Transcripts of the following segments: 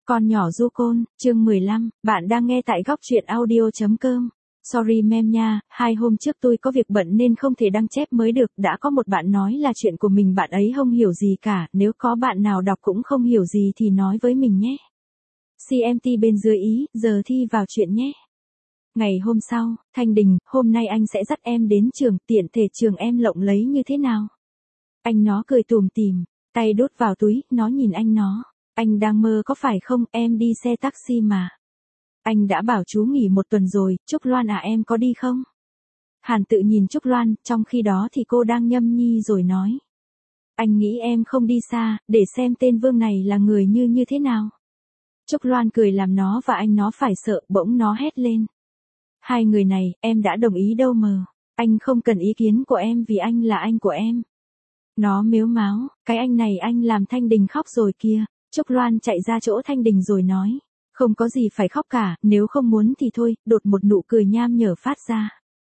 Con nhỏ du côn, chương 15, bạn đang nghe tại góc truyện audio.com. Sorry mem nha, 2 hôm trước tôi có việc bận nên không thể đăng chép mới được. Đã có một bạn nói là chuyện của mình bạn ấy không hiểu gì cả, nếu có bạn nào đọc cũng không hiểu gì thì nói với mình nhé. CMT bên dưới ý, giờ thi vào chuyện nhé. Ngày hôm sau, Thanh Đình, hôm nay anh sẽ dắt em đến trường, tiện thể trường em lộng lẫy như thế nào? Anh nó cười tủm tỉm, tay đút vào túi, nó nhìn anh nó. Anh đang mơ có phải không, em đi xe taxi mà. Anh đã bảo chú nghỉ 1 tuần rồi, Trúc Loan à em có đi không? Hàn Tự nhìn Trúc Loan, trong khi đó thì cô đang nhâm nhi rồi nói. Anh nghĩ em không đi xa, để xem tên Vương này là người như thế nào. Trúc Loan cười làm nó và anh nó phải sợ, bỗng nó hét lên. Hai người này, em đã đồng ý đâu mờ. Anh không cần ý kiến của em vì anh là anh của em. Nó mếu máo, cái anh này anh làm Thanh Đình khóc rồi kìa. Trúc Loan chạy ra chỗ Thanh Đình rồi nói. Không có gì phải khóc cả, nếu không muốn thì thôi, đột một nụ cười nham nhở phát ra.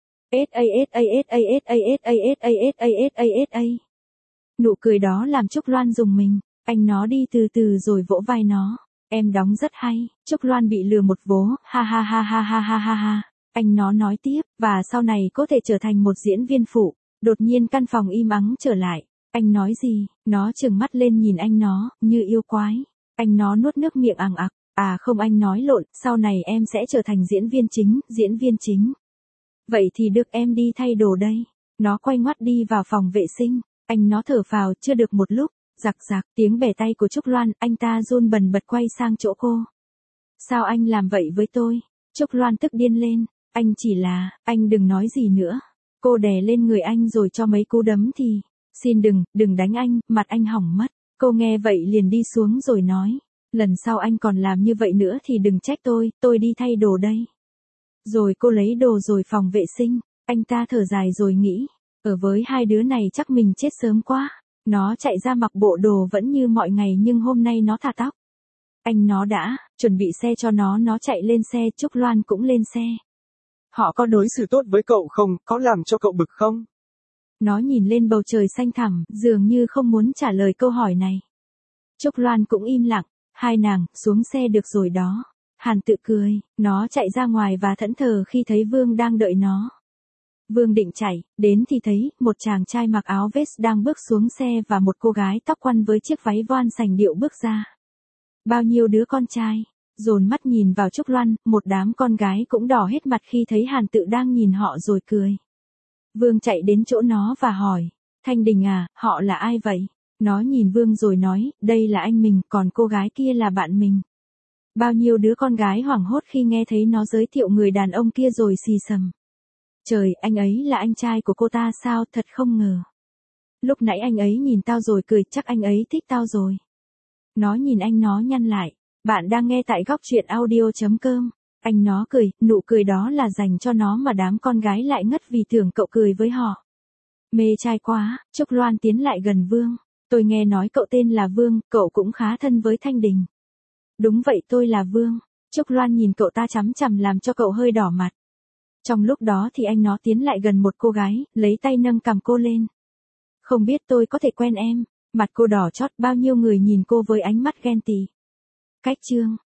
Nụ cười đó làm Trúc Loan rùng mình, anh nó đi từ từ rồi vỗ vai nó. Em đóng rất hay, Trúc Loan bị lừa một vố, ha ha ha ha ha ha ha ha. Anh nó nói tiếp, và sau này có thể trở thành một diễn viên phụ. Đột nhiên căn phòng im ắng trở lại. Anh nói gì? Nó trừng mắt lên nhìn anh nó, như yêu quái. Anh nó nuốt nước miệng ằng ặc. À không anh nói lộn, sau này em sẽ trở thành diễn viên chính. Vậy thì được em đi thay đồ đây. Nó quay ngoắt đi vào phòng vệ sinh. Anh nó thở phào chưa được một lúc. Giặc giặc tiếng bẻ tay của Trúc Loan, anh ta run bần bật quay sang chỗ cô. Sao anh làm vậy với tôi? Trúc Loan tức điên lên. Anh chỉ là, anh đừng nói gì nữa. Cô đè lên người anh rồi cho mấy cú đấm thì. Xin đừng đánh anh, mặt anh hỏng mất. Cô nghe vậy liền đi xuống rồi nói. Lần sau anh còn làm như vậy nữa thì đừng trách tôi đi thay đồ đây. Rồi cô lấy đồ rồi phòng vệ sinh, anh ta thở dài rồi nghĩ. Ở với hai đứa này chắc mình chết sớm quá. Nó chạy ra mặc bộ đồ vẫn như mọi ngày nhưng hôm nay nó thả tóc. Anh nó đã chuẩn bị xe cho nó chạy lên xe, Trúc Loan cũng lên xe. Họ có đối xử tốt với cậu không, có làm cho cậu bực không? Nó nhìn lên bầu trời xanh thẳm, dường như không muốn trả lời câu hỏi này. Trúc Loan cũng im lặng, hai nàng, xuống xe được rồi đó. Hàn Tự cười, nó chạy ra ngoài và thẫn thờ khi thấy Vương đang đợi nó. Vương định chạy, đến thì thấy, một chàng trai mặc áo vest đang bước xuống xe và một cô gái tóc quăn với chiếc váy voan sành điệu bước ra. Bao nhiêu đứa con trai, dồn mắt nhìn vào Trúc Loan, một đám con gái cũng đỏ hết mặt khi thấy Hàn Tự đang nhìn họ rồi cười. Vương chạy đến chỗ nó và hỏi, Thanh Đình à, họ là ai vậy? Nó nhìn Vương rồi nói, đây là anh mình, còn cô gái kia là bạn mình. Bao nhiêu đứa con gái hoảng hốt khi nghe thấy nó giới thiệu người đàn ông kia rồi xì xầm. Trời, anh ấy là anh trai của cô ta sao, thật không ngờ. Lúc nãy anh ấy nhìn tao rồi cười, chắc anh ấy thích tao rồi. Nó nhìn anh nó nhăn lại, bạn đang nghe tại góc truyện audio.com. Anh nó cười, nụ cười đó là dành cho nó mà đám con gái lại ngất vì tưởng cậu cười với họ. Mê trai quá, Trúc Loan tiến lại gần Vương. Tôi nghe nói cậu tên là Vương, cậu cũng khá thân với Thanh Đình. Đúng vậy tôi là Vương. Trúc Loan nhìn cậu ta chằm chằm làm cho cậu hơi đỏ mặt. Trong lúc đó thì anh nó tiến lại gần một cô gái, lấy tay nâng cằm cô lên. Không biết tôi có thể quen em. Mặt cô đỏ chót, bao nhiêu người nhìn cô với ánh mắt ghen tị. Cách chương,